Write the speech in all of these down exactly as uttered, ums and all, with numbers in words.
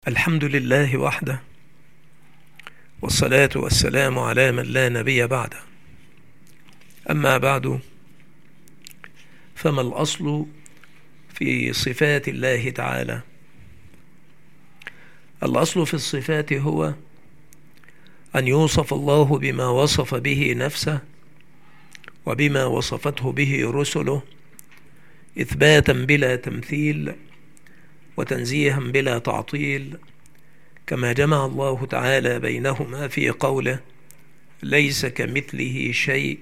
الحمد لله وحده، والصلاة والسلام على من لا نبي بعده. أما بعد، فما الأصل في صفات الله تعالى؟ الأصل في الصفات هو أن يوصف الله بما وصف به نفسه وبما وصفته به رسله، إثباتا بلا تمثيل وتنزيها بلا تعطيل، كما جمع الله تعالى بينهما في قوله: ليس كمثله شيء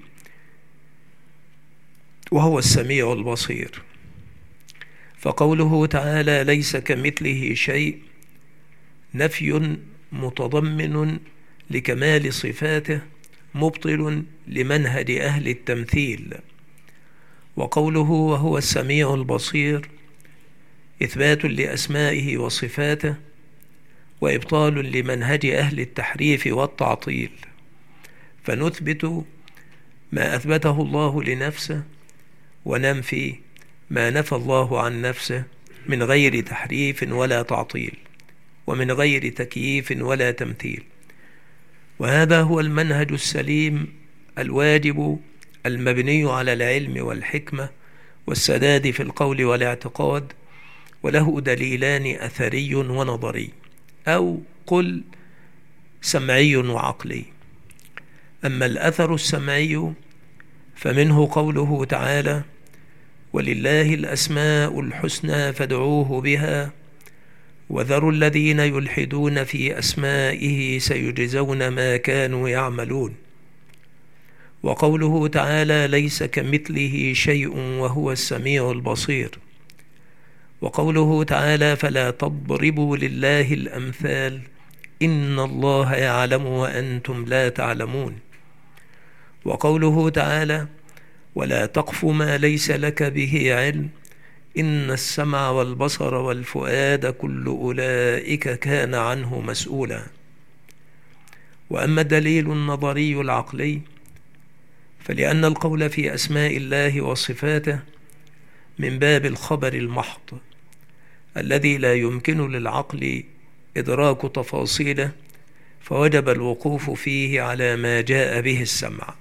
وهو السميع البصير. فقوله تعالى ليس كمثله شيء نفي متضمن لكمال صفاته، مبطل لمنهج أهل التمثيل. وقوله وهو السميع البصير إثبات لأسمائه وصفاته، وإبطال لمنهج أهل التحريف والتعطيل. فنثبت ما أثبته الله لنفسه، وننفي ما نفى الله عن نفسه، من غير تحريف ولا تعطيل، ومن غير تكييف ولا تمثيل. وهذا هو المنهج السليم الواجب المبني على العلم والحكمة والسداد في القول والاعتقاد، وله دليلان أثري ونظري، أو قل سمعي وعقلي. أما الأثر السمعي فمنه قوله تعالى: ولله الأسماء الحسنى فادعوه بها وذروا الذين يلحدون في أسمائه سيجزون ما كانوا يعملون. وقوله تعالى ليس كمثله شيء وهو السميع البصير. وقوله تعالى فلا تضربوا لله الأمثال إن الله يعلم وأنتم لا تعلمون. وقوله تعالى ولا تقف ما ليس لك به علم إن السمع والبصر والفؤاد كل أولئك كان عنه مسؤولا. وأما الدليل النظري العقلي فلأن القول في أسماء الله وصفاته من باب الخبر المحض الذي لا يمكن للعقل إدراك تفاصيله، فوجب الوقوف فيه على ما جاء به السمع.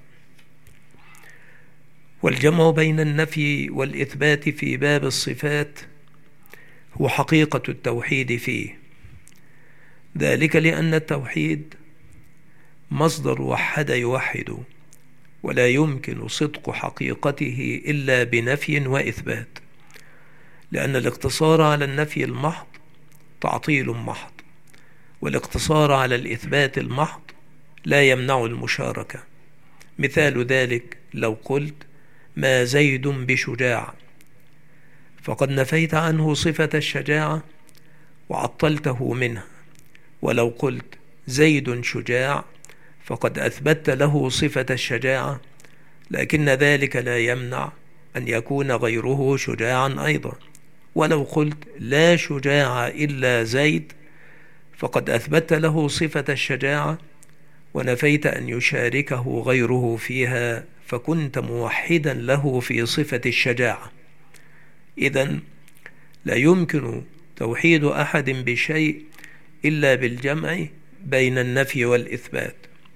والجمع بين النفي والإثبات في باب الصفات هو حقيقة التوحيد فيه، ذلك لأن التوحيد مصدر وحد يوحد، ولا يمكن صدق حقيقته إلا بنفي وإثبات، لأن الاقتصار على النفي المحض تعطيل محض، والاقتصار على الإثبات المحض لا يمنع المشاركة. مثال ذلك لو قلت ما زيد بشجاع، فقد نفيت عنه صفة الشجاعة وعطلته منها. ولو قلت زيد شجاع فقد أثبت له صفة الشجاعة، لكن ذلك لا يمنع أن يكون غيره شجاعا أيضا. ولو قلت لا شجاع إلا زيد فقد أثبت له صفة الشجاعة ونفيت أن يشاركه غيره فيها، فكنت موحدا له في صفة الشجاعة. إذن لا يمكن توحيد أحد بشيء إلا بالجمع بين النفي والإثبات.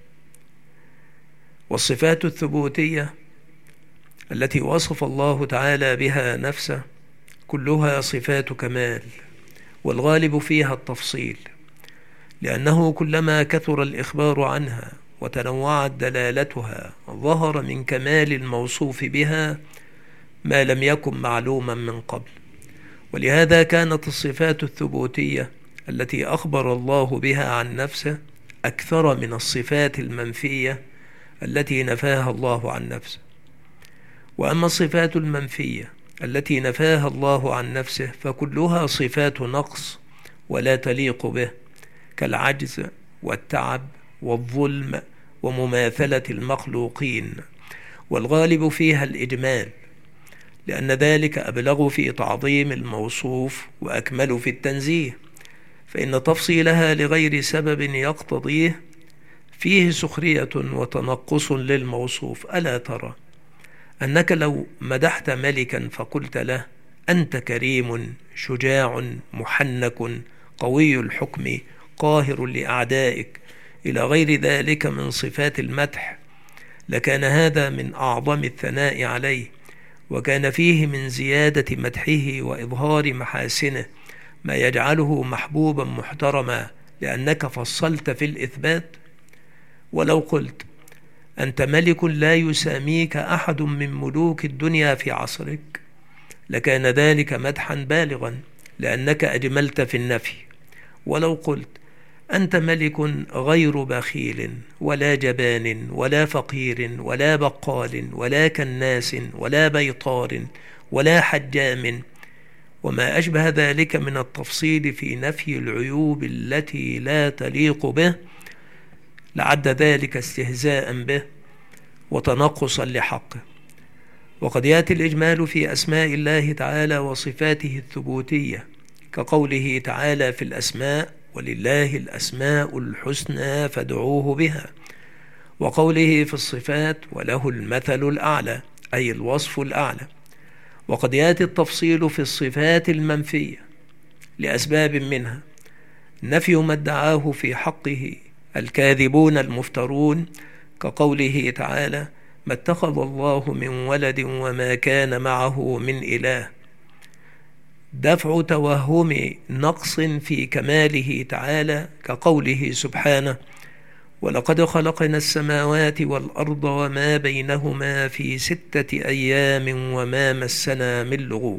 والصفات الثبوتية التي وصف الله تعالى بها نفسه كلها صفات كمال، والغالب فيها التفصيل، لأنه كلما كثر الإخبار عنها وتنوعت دلالتها ظهر من كمال الموصوف بها ما لم يكن معلوما من قبل. ولهذا كانت الصفات الثبوتية التي أخبر الله بها عن نفسه أكثر من الصفات المنفية التي نفاها الله عن نفسه. وأما الصفات المنفية التي نفاها الله عن نفسه فكلها صفات نقص ولا تليق به، كالعجز والتعب والظلم ومماثلة المخلوقين، والغالب فيها الإجمال، لأن ذلك أبلغ في تعظيم الموصوف وأكمل في التنزيه، فإن تفصيلها لغير سبب يقتضيه فيه سخرية وتنقص للموصوف. ألا ترى أنك لو مدحت ملكا فقلت له أنت كريم شجاع محنك قوي الحكم قاهر لأعدائك إلى غير ذلك من صفات المدح، لكان هذا من أعظم الثناء عليه، وكان فيه من زيادة مدحه وإظهار محاسنه ما يجعله محبوبا محترما، لأنك فصلت في الإثبات. ولو قلت أنت ملك لا يساميك أحد من ملوك الدنيا في عصرك، لكان ذلك مدحا بالغا، لأنك أجملت في النفي. ولو قلت أنت ملك غير بخيل ولا جبان ولا فقير ولا بقال ولا كناس ولا بيطار ولا حجام، وما أشبه ذلك من التفصيل في نفي العيوب التي لا تليق به، لعد ذلك استهزاء به وتنقصا لحقه. وقد يأتي الإجمال في أسماء الله تعالى وصفاته الثبوتية، كقوله تعالى في الأسماء: ولله الأسماء الحسنى فادعوه بها، وقوله في الصفات: وله المثل الأعلى، أي الوصف الأعلى. وقد يأتي التفصيل في الصفات المنفية لأسباب، منها نفي ما ادعاه في حقه الكاذبون المفترون، كقوله تعالى: ما اتخذ الله من ولد وما كان معه من إله، دفع توهم نقص في كماله تعالى، كقوله سبحانه: ولقد خلقنا السماوات والأرض وما بينهما في ستة أيام وما مسنا من لغوب.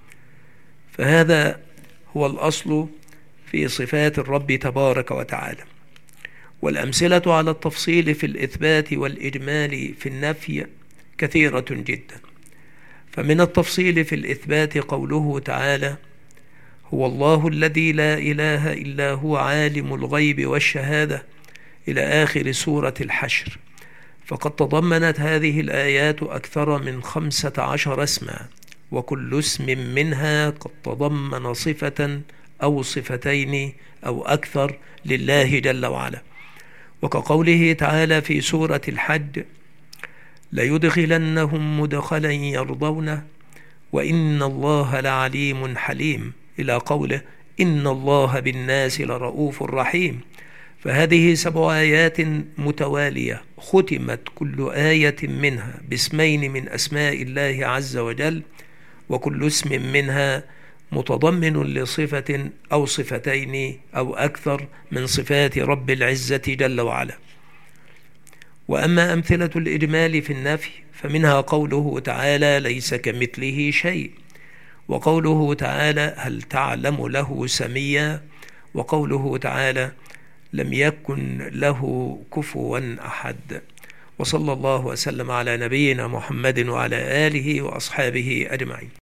فهذا هو الأصل في صفات الرب تبارك وتعالى. والأمثلة على التفصيل في الإثبات والإجمال في النفي كثيرة جدا. فمن التفصيل في الإثبات قوله تعالى: هو الله الذي لا إله إلا هو عالم الغيب والشهادة، إلى آخر سورة الحشر. فقد تضمنت هذه الآيات أكثر من خمسة عشر اسما، وكل اسم منها قد تضمن صفة أو صفتين أو أكثر لله جل وعلا. وكقوله تعالى في سورة الحج: ليدخلنهم مدخلا يرضونه وإن الله لعليم حليم، إلى قوله: إن الله بالناس لرؤوف رحيم. فهذه سبع آيات متوالية ختمت كل آية منها باسمين من أسماء الله عز وجل، وكل اسم منها متضمن لصفة أو صفتين أو أكثر من صفات رب العزة جل وعلا. وأما أمثلة الإجمال في النفي فمنها قوله تعالى: ليس كمثله شيء، وقوله تعالى: هل تعلم له سميا، وقوله تعالى: لم يكن له كفوا أحد. وصلى الله وسلم على نبينا محمد وعلى آله وأصحابه أجمعين.